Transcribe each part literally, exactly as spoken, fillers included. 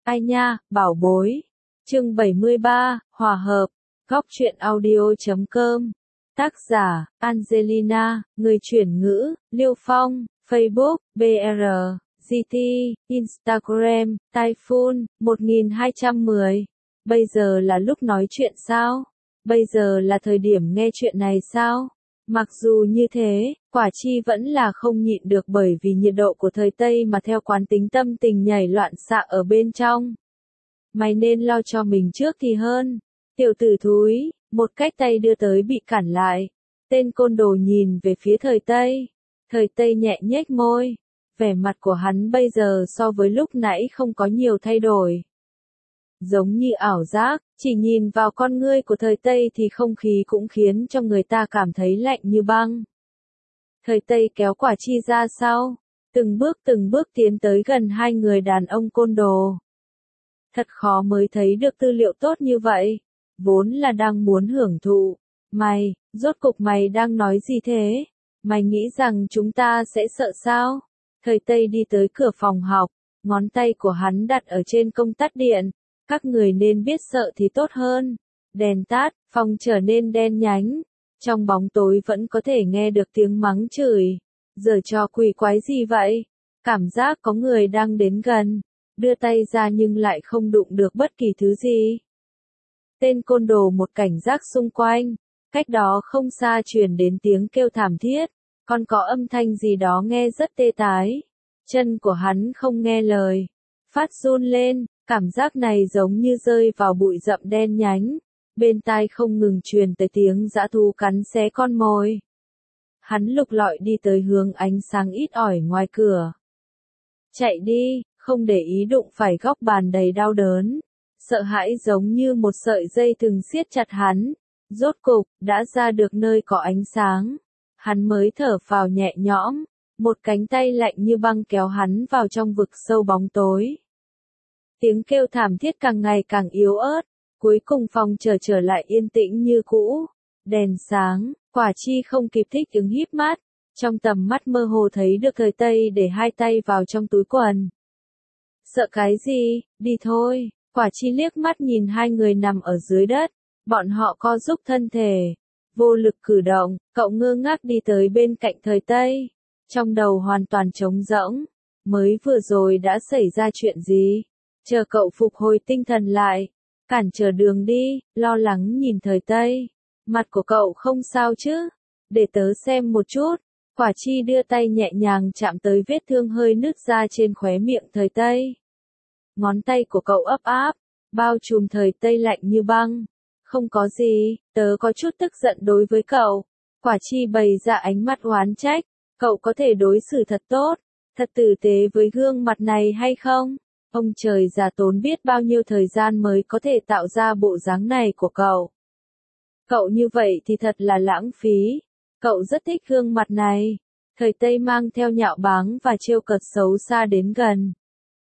Ai nha, bảo bối. Chương bảy mươi ba, Hòa hợp. Góc truyện audio chấm com. Tác giả, Angelina, người chuyển ngữ, Liêu Phong, Facebook, bê rờ, giê tê, Instagram, Typhoon, một nghìn hai trăm mười. Bây giờ là lúc nói chuyện sao? Bây giờ là thời điểm nghe chuyện này sao? Mặc dù như thế, Quả Chi vẫn là không nhịn được bởi vì nhiệt độ của thời Tây mà theo quán tính tâm tình nhảy loạn xạ ở bên trong. Mày nên lo cho mình trước thì hơn. Tiểu tử thúi, một cách tay đưa tới bị cản lại. Tên côn đồ nhìn về phía thời Tây. Thời Tây nhẹ nhếch môi. Vẻ mặt của hắn bây giờ so với lúc nãy không có nhiều thay đổi. Giống như ảo giác, chỉ nhìn vào con ngươi của thời Tây thì không khí cũng khiến cho người ta cảm thấy lạnh như băng. Thời Tây kéo Quả Chi ra sau, từng bước từng bước tiến tới gần hai người đàn ông côn đồ. Thật khó mới thấy được tư liệu tốt như vậy, vốn là đang muốn hưởng thụ. Mày, rốt cục mày đang nói gì thế? Mày nghĩ rằng chúng ta sẽ sợ sao? Thời Tây đi tới cửa phòng học, ngón tay của hắn đặt ở trên công tắc điện. Các người nên biết sợ thì tốt hơn. Đèn tắt, phòng trở nên đen nhánh. Trong bóng tối vẫn có thể nghe được tiếng mắng chửi. Giở trò quỷ quái gì vậy? Cảm giác có người đang đến gần. Đưa tay ra nhưng lại không đụng được bất kỳ thứ gì. Tên côn đồ một cảnh giác xung quanh. Cách đó không xa truyền đến tiếng kêu thảm thiết. Còn có âm thanh gì đó nghe rất tê tái. Chân của hắn không nghe lời. Phát run lên. Cảm giác này giống như rơi vào bụi rậm đen nhánh, bên tai không ngừng truyền tới tiếng dã thú cắn xé con mồi. Hắn lục lọi đi tới hướng ánh sáng ít ỏi ngoài cửa. Chạy đi, không để ý đụng phải góc bàn đầy đau đớn. Sợ hãi giống như một sợi dây thừng siết chặt hắn. Rốt cục, đã ra được nơi có ánh sáng. Hắn mới thở phào nhẹ nhõm, một cánh tay lạnh như băng kéo hắn vào trong vực sâu bóng tối. Tiếng kêu thảm thiết càng ngày càng yếu ớt, cuối cùng phòng trở trở lại yên tĩnh như cũ. Đèn sáng, Quả Chi không kịp thích ứng híp mắt, trong tầm mắt mơ hồ thấy được thời Tây để hai tay vào trong túi quần. Sợ cái gì, đi thôi. Quả Chi liếc mắt nhìn hai người nằm ở dưới đất, bọn họ co giúp thân thể, vô lực cử động, cậu ngơ ngác đi tới bên cạnh thời Tây, trong đầu hoàn toàn trống rỗng, mới vừa rồi đã xảy ra chuyện gì? Chờ cậu phục hồi tinh thần lại, cản trở đường đi, lo lắng nhìn thời Tây. Mặt của cậu không sao chứ? Để tớ xem một chút. Quả Chi đưa tay nhẹ nhàng chạm tới vết thương hơi nứt ra trên khóe miệng thời Tây. Ngón tay của cậu ấp áp, bao trùm thời Tây lạnh như băng. Không có gì, tớ có chút tức giận đối với cậu. Quả Chi bày ra ánh mắt oán trách. Cậu có thể đối xử thật tốt, thật tử tế với gương mặt này hay không? Ông trời già tốn biết bao nhiêu thời gian mới có thể tạo ra bộ dáng này của cậu. Cậu như vậy thì thật là lãng phí. Cậu rất thích gương mặt này. Thời Tây mang theo nhạo báng và trêu cợt xấu xa đến gần.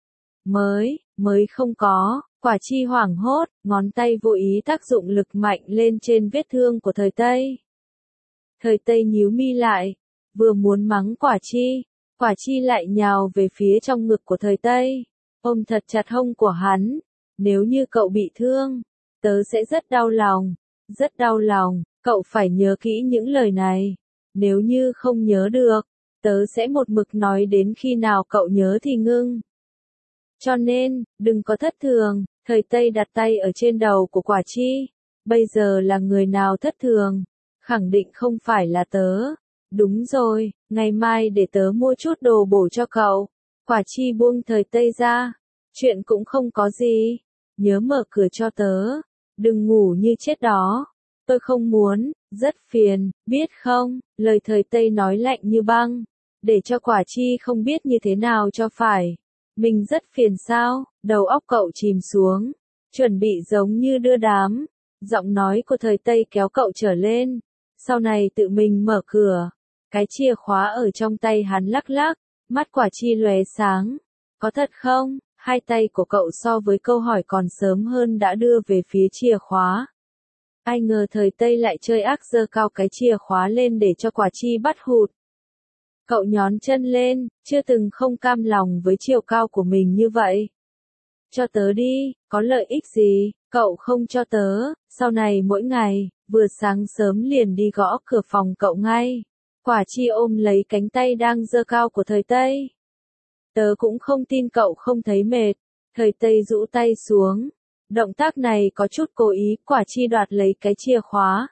Mới, mới không có. Quả Chi hoảng hốt, ngón tay vô ý tác dụng lực mạnh lên trên vết thương của thời Tây. Thời Tây nhíu mi lại, vừa muốn mắng Quả Chi, Quả Chi lại nhào về phía trong ngực của thời Tây. Ôm thật chặt hông của hắn. Nếu như cậu bị thương, tớ sẽ rất đau lòng. Rất đau lòng, cậu phải nhớ kỹ những lời này. Nếu như không nhớ được, tớ sẽ một mực nói đến khi nào cậu nhớ thì ngưng. Cho nên, đừng có thất thường. Thời Tây đặt tay ở trên đầu của Quả Chi. Bây giờ là người nào thất thường? Khẳng định không phải là tớ. Đúng rồi, ngày mai để tớ mua chút đồ bổ cho cậu. Quả Chi buông thời Tây ra. Chuyện cũng không có gì. Nhớ mở cửa cho tớ. Đừng ngủ như chết đó. Tôi không muốn, rất phiền, biết không? Lời thời Tây nói lạnh như băng. Để cho Quả Chi không biết như thế nào cho phải. Mình rất phiền sao? Đầu óc cậu chìm xuống. Chuẩn bị giống như đưa đám. Giọng nói của thời Tây kéo cậu trở lên. Sau này tự mình mở cửa. Cái chìa khóa ở trong tay hắn lắc lắc. Mắt Quả Chi lóe sáng. Có thật không? Hai tay của cậu so với câu hỏi còn sớm hơn đã đưa về phía chìa khóa. Ai ngờ thời Tây lại chơi ác giơ cao cái chìa khóa lên để cho Quả Chi bắt hụt. Cậu nhón chân lên, chưa từng không cam lòng với chiều cao của mình như vậy. Cho tớ đi, có lợi ích gì, cậu không cho tớ, sau này mỗi ngày, vừa sáng sớm liền đi gõ cửa phòng cậu ngay. Quả chi ôm lấy cánh tay đang giơ cao của thời Tây. Tớ cũng không tin cậu không thấy mệt. Thời Tây rũ tay xuống. Động tác này có chút cố ý, quả chi đoạt lấy cái chìa khóa.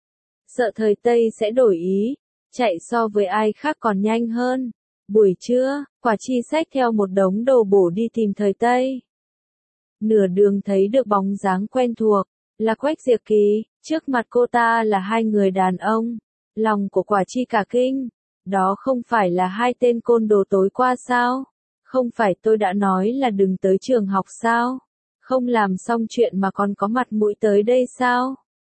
Sợ thời Tây sẽ đổi ý, chạy so với ai khác còn nhanh hơn. Buổi trưa, quả chi xách theo một đống đồ bổ đi tìm thời Tây. Nửa đường thấy được bóng dáng quen thuộc, là Quách Diệp Kỳ, trước mặt cô ta là hai người đàn ông. Lòng của quả chi cả kinh, đó không phải là hai tên côn đồ tối qua sao? Không phải tôi đã nói là đừng tới trường học sao? Không làm xong chuyện mà còn có mặt mũi tới đây sao?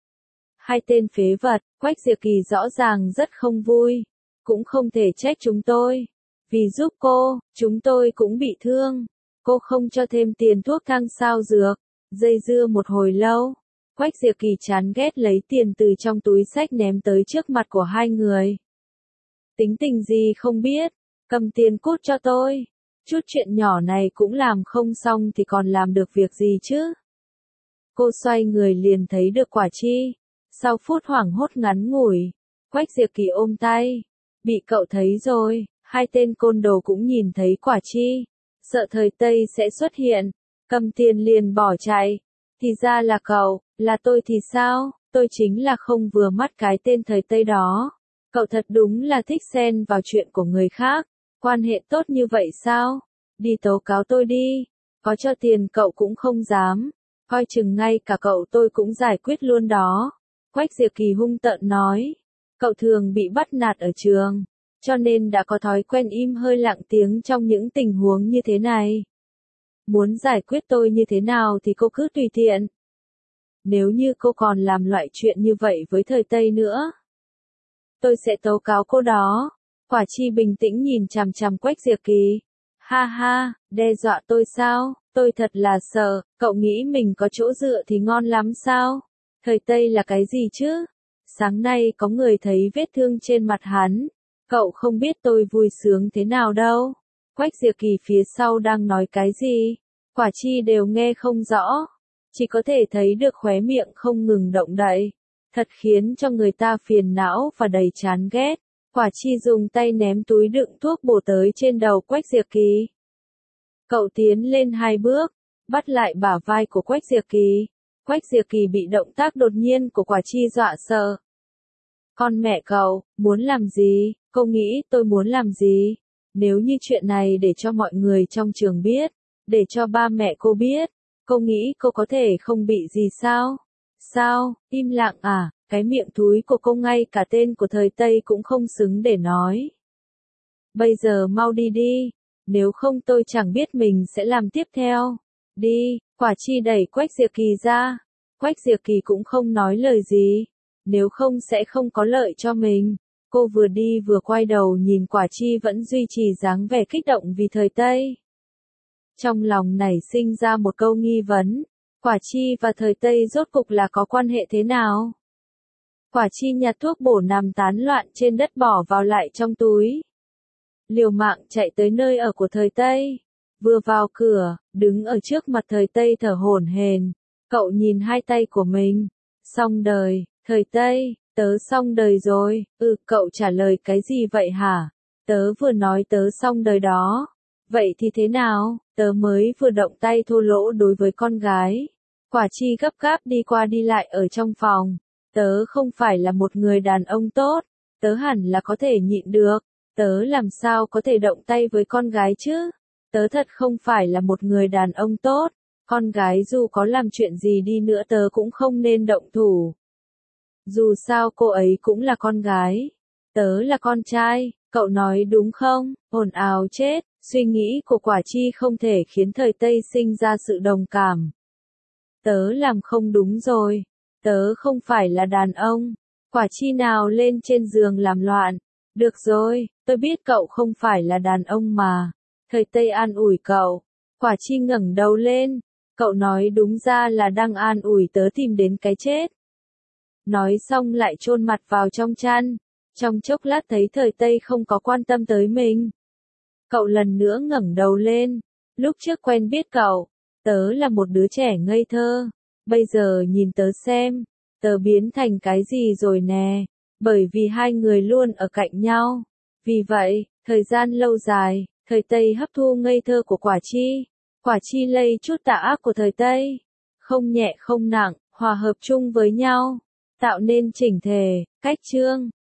Hai tên phế vật, Quách Diệp Kỳ rõ ràng rất không vui, cũng không thể trách chúng tôi. Vì giúp cô, chúng tôi cũng bị thương. Cô không cho thêm tiền thuốc thang sao dược. Dây dưa một hồi lâu, Quách Diệp Kỳ chán ghét lấy tiền từ trong túi xách ném tới trước mặt của hai người. Tính tình gì không biết, cầm tiền cút cho tôi. Chút chuyện nhỏ này cũng làm không xong thì còn làm được việc gì chứ? Cô xoay người liền thấy được quả chi. Sau phút hoảng hốt ngắn ngủi, Quách Diệp Kỳ ôm tay. Bị cậu thấy rồi, hai tên côn đồ cũng nhìn thấy quả chi. Sợ thời Tây sẽ xuất hiện, cầm tiền liền bỏ chạy. Thì ra là cậu, là tôi thì sao, tôi chính là không vừa mắt cái tên thời Tây đó. Cậu thật đúng là thích xen vào chuyện của người khác, quan hệ tốt như vậy sao? Đi tố cáo tôi đi, có cho tiền cậu cũng không dám, coi chừng ngay cả cậu tôi cũng giải quyết luôn đó. Quách Diệp Kỳ hung tợn nói, cậu thường bị bắt nạt ở trường, cho nên đã có thói quen im hơi lặng tiếng trong những tình huống như thế này. Muốn giải quyết tôi như thế nào thì cô cứ tùy tiện. Nếu như cô còn làm loại chuyện như vậy với thời Tây nữa, tôi sẽ tố cáo cô đó. Quả chi bình tĩnh nhìn chằm chằm Quách Diệp Kỳ. Ha ha, đe dọa tôi sao, tôi thật là sợ, cậu nghĩ mình có chỗ dựa thì ngon lắm sao? Thời Tây là cái gì chứ? Sáng nay có người thấy vết thương trên mặt hắn, cậu không biết tôi vui sướng thế nào đâu. Quách Diệp Kỳ phía sau đang nói cái gì? Quả chi đều nghe không rõ, chỉ có thể thấy được khóe miệng không ngừng động đậy. Thật khiến cho người ta phiền não và đầy chán ghét. Quả chi dùng tay ném túi đựng thuốc bổ tới trên đầu Quách Diệp Kỳ. Cậu tiến lên hai bước, bắt lại bả vai của Quách Diệp Kỳ. Quách Diệp Kỳ bị động tác đột nhiên của quả chi dọa sợ. Con mẹ cậu, muốn làm gì? Cô nghĩ tôi muốn làm gì? Nếu như chuyện này để cho mọi người trong trường biết, để cho ba mẹ cô biết, cô nghĩ cô có thể không bị gì sao? Sao, im lặng à? Cái miệng thúi của cô ngay cả tên của thời Tây cũng không xứng để nói. Bây giờ mau đi đi, nếu không tôi chẳng biết mình sẽ làm tiếp theo. Đi, quả chi đẩy Quách Diệp Kỳ ra. Quách Diệp Kỳ cũng không nói lời gì, nếu không sẽ không có lợi cho mình. Cô vừa đi vừa quay đầu nhìn quả chi vẫn duy trì dáng vẻ kích động vì thời Tây. Trong lòng nảy sinh ra một câu nghi vấn, quả chi và thời Tây rốt cục là có quan hệ thế nào? Quả chi nhặt thuốc bổ nằm tán loạn trên đất bỏ vào lại trong túi. Liều mạng chạy tới nơi ở của thời Tây. Vừa vào cửa, đứng ở trước mặt thời Tây thở hổn hển. Cậu nhìn hai tay của mình. Xong đời, thời Tây, tớ xong đời rồi. Ừ, cậu trả lời cái gì vậy hả? Tớ vừa nói tớ xong đời đó. Vậy thì thế nào? Tớ mới vừa động tay thô lỗ đối với con gái. Quả chi gấp gáp đi qua đi lại ở trong phòng. Tớ không phải là một người đàn ông tốt, tớ hẳn là có thể nhịn được, tớ làm sao có thể động tay với con gái chứ? Tớ thật không phải là một người đàn ông tốt, con gái dù có làm chuyện gì đi nữa tớ cũng không nên động thủ. Dù sao cô ấy cũng là con gái, tớ là con trai, cậu nói đúng không? Ồn ào chết, suy nghĩ của quả chi không thể khiến thời Tây sinh ra sự đồng cảm. Tớ làm không đúng rồi. Tớ không phải là đàn ông. Quả chi nào lên trên giường làm loạn. Được rồi, tôi biết cậu không phải là đàn ông mà. Thời Tây an ủi cậu. Quả chi ngẩng đầu lên. Cậu nói đúng ra là đang an ủi tớ tìm đến cái chết. Nói xong lại chôn mặt vào trong chăn. Trong chốc lát thấy thời Tây không có quan tâm tới mình. Cậu lần nữa ngẩng đầu lên. Lúc trước quen biết cậu, Tớ là một đứa trẻ ngây thơ. Bây giờ nhìn tớ xem, tớ biến thành cái gì rồi nè. Bởi vì hai người luôn ở cạnh nhau. Vì vậy, thời gian lâu dài, thời Tây hấp thu ngây thơ của quả chi. Quả chi lây chút tà ác của thời Tây. Không nhẹ không nặng, hòa hợp chung với nhau. Tạo nên chỉnh thể, cách chương.